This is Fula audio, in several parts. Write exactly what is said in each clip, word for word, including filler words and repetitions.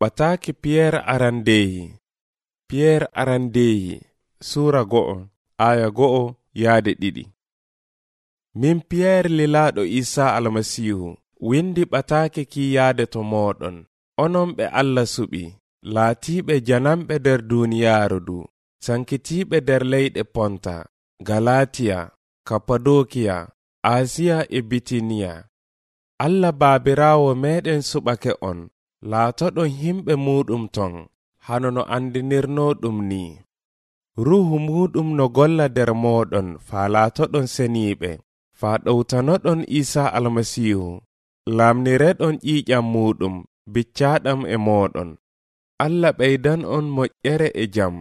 Ɓataaki Piyeer arandeeyi Piyeer arandeeyi Suura go'o aya go'o yaade ɗiɗi. Min Piyeer lilaaɗo Iisaa Almasiihu windi ɓataake ki yaade to mooɗon, onon ɓe Allah suɓi, laatiiɓe janamɓe nder duuniyaaru du, sankitiiɓe nder leyɗe Ponta, Galatiya, Kapadokiya, Asiya e Bitiniya. Allah baabiraawo meɗen suɓake on, laatoɗon himɓe muɗum ton, hano no andinirno ɗum ni. Ruhu muɗum no golla nder moɗon faa laatoɗon seniiɓe, faa ɗowtanoɗon Iisaa Almasiihu, laamnireɗon ƴiiƴam muɗum biccaaɗam e moɗon. Allah ɓeydan on moƴƴere e jam.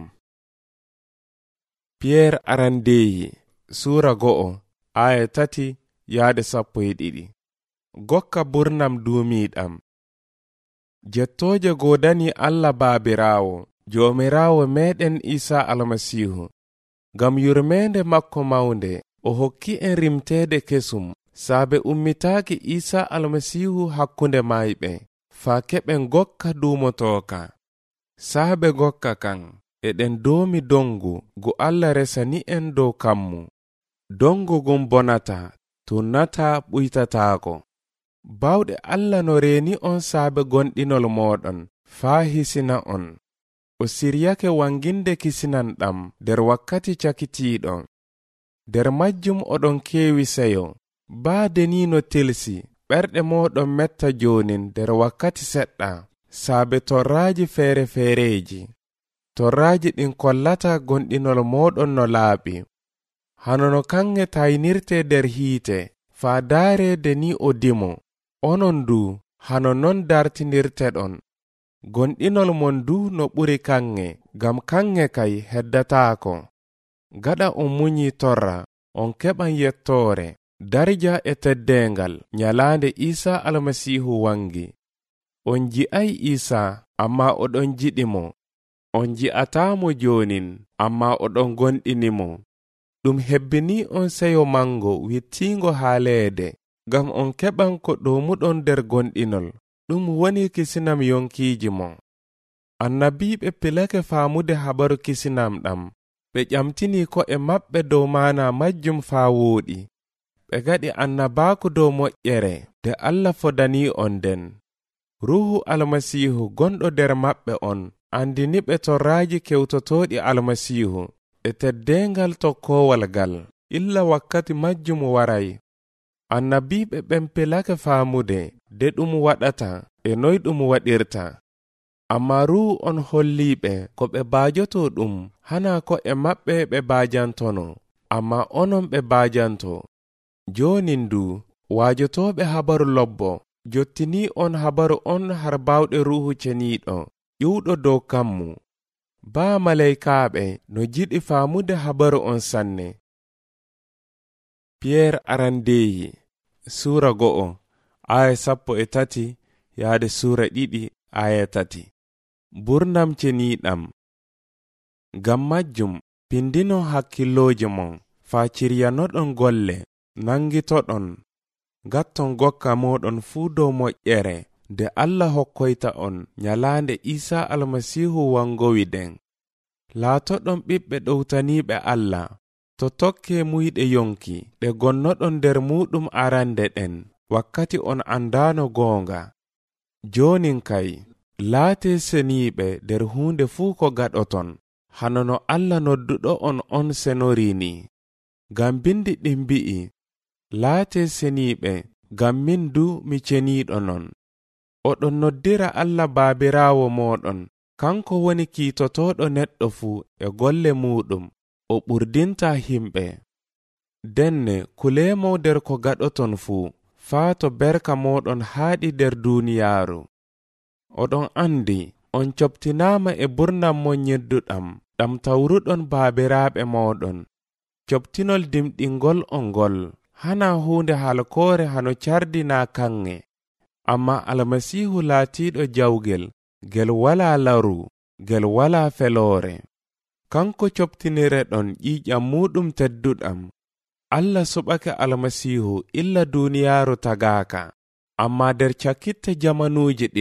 Piyeer arandeeyi Suura go'o aya tati yaade sappo e ɗiɗi. Gokka burnam duumiiɗam. Jettooje godani Allah baabiraawo, joomiraawo meɗen Iisaa Almasiihu, ngam yurmeende makko mawnde o hokki en rimteede kesum saabe ummitaaki Iisaa Almasiihu hakkunde mayɓe, faa keɓen gokka duumotooka. Saabe gokka kan eɗen doomi dongu gu Allah resani en dow kammu. Dongu gun bonata, tunnata, ɓuytataako. Bawɗe Allah no reeni on saabe gonɗinol mooɗon faa hisina on. O siryake wanginde kisinanɗam nder wakkati cakitiiɗo. Nder majjum oɗon keewi seyo, baade ni no tilsi ɓerɗe mooɗon metta joonin nder wakkati seɗɗa, saabe torraaji feere feereeji. Torraaji ɗin kollata gonɗinol mooɗon no laaɓi. Hano no kanŋe taynirte nder hiite, faa daareede ni o dimo. Onon du hano non dartinirteɗon. Gonɗinol mon du no ɓuri kanŋe, gam kanŋe kay heddataako. Gaɗa on munyi torra, on keɓan yettoore, darja e teddeengal nyalaande Iisaa Almasiihu wangi. On ji'ay Iisaa, amma oɗon jiɗimo. On ji'ataamo joonin, amma oɗon gonɗinimo. Ɗum hebbini on seyo mango wittiingo haaleede, gam on keɓan ko ɗomuɗon nder gonɗinol, ɗum woni kisinam yonkiiji mo. Annabiiɓe pilake faamude habaru kisinam ɗam, ɓe ƴamtini ko'e maɓɓe dow maana majjum faa wooɗi. Ɓe gaɗi annabaaku dow moƴƴere nde Allah fodani on nden. Ruhu Almasiihu gonɗo nder maɓɓe on andiniɓe torraaji kewtotooɗi Almasiihu e teddeengal tokkoowal gal, illa wakkati majjum waray. Annabiiɓe ɓen pilake faamude de ɗum waɗata e noy ɗum waɗirta. Amma ruhu on holliɓe ko ɓe baajoto ɗum hana ko e maɓɓe ɓe baajantono, amma onon ɓe baajanto. Joonin du waajotoɓe habaru lobbo jottini on habaru on har bawɗe ruhu ceniiɗo ƴuwɗo dow kammu. Baa malaykaaɓe no jiɗi faamude habaru on sanne. Piyeer arandeeyi Suura go'o aya sappo e tati yaade suura ɗiɗi aya tati. Burnam ceniiɗam. Ngam majjum pindino hakkillooje mon, faa ciryanoɗon golle, nangitoɗon. Gatton gokka moɗon fuu dow moƴƴere nde Allah hokkoyta on nyalaande Iisaa Almasiihu wangowiden. Laatoɗon ɓiɓɓe ɗowtaniiɓe Allah, to tokke muyɗe yonki ɗe gonnoɗon nder muɗum arande ɗen, wakkati on andano goonga. Joonin kay, laate seniiɓe nder huunde fuu ko gaɗoton, hano no Allah nodduɗo on on senori ni. Ngam bindi ɗin mbi'i, laate seniiɓe, ngam min du mi ceniiɗo non. Oɗon noddira Allah baabiraawo moɗon, kanko woni kiitotoɗo neɗɗo fuu e golle muɗum, o ɓurdinta himɓe. Denne kuleemo nder ko gaɗoton fuu, faa to berka moɗon haaɗi nder duuniyaaru. Oɗon andi on coptinaama e burnam mon nyedduɗam, ɗam tawruɗon baabiraaɓe moɗon. Coptinol dimɗingol on ngol, hana huunde halkoore hano cardina kanŋe. Amma Almasiihu laatiiɗo jawgel, gel walaa laru, gel walaa feloore. Kanko coptinireɗon ƴiiƴam muɗum tedduɗam. Allah suɓake Almasiihu illa duuniyaaru tagaaka, amma nder cakkitte jamanuuji ɗin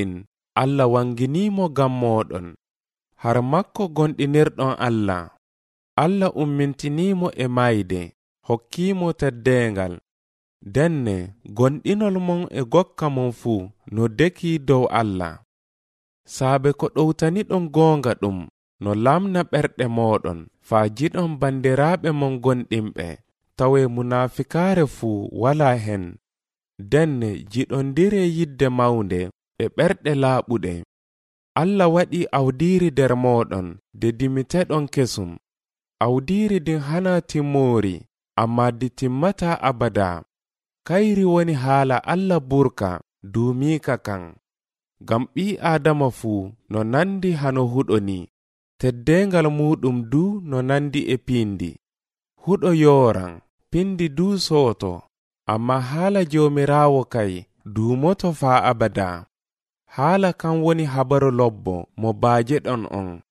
Allah wanginimo gam moɗon, har makko gonɗinirɗon Allah. Allah ummintinimo e mayde, hokkimo teddengal. Denne gonɗinol mon e gokka mon fuu no deki dow Allah. Saabe ko ɗowtani ɗon gonga ɗum no lamna ɓerɗe moɗon, faa jiɗon bandiraɓe mon gonɗinɓe, tawe munafikare fuu wala hen. Denne jiɗondire yidde mawnde e ɓerɗe laaɓuɗe. Allah waɗi awdiri der moɗon de dimiteɗon kesum. Awdiri din hana timmori, amma di timmata abada. Kayri woni haala Allah burka duumika kan. Gam ɓi Adama fuu no nandi hano huɗo ni, teddengal muɗum du no nandi e pindi. Huɗo yoran, pindi du soto, amma haala Jomirawo kay duumoto faa abada. Haala kan woni habaru lobbo mo baaje ɗon on.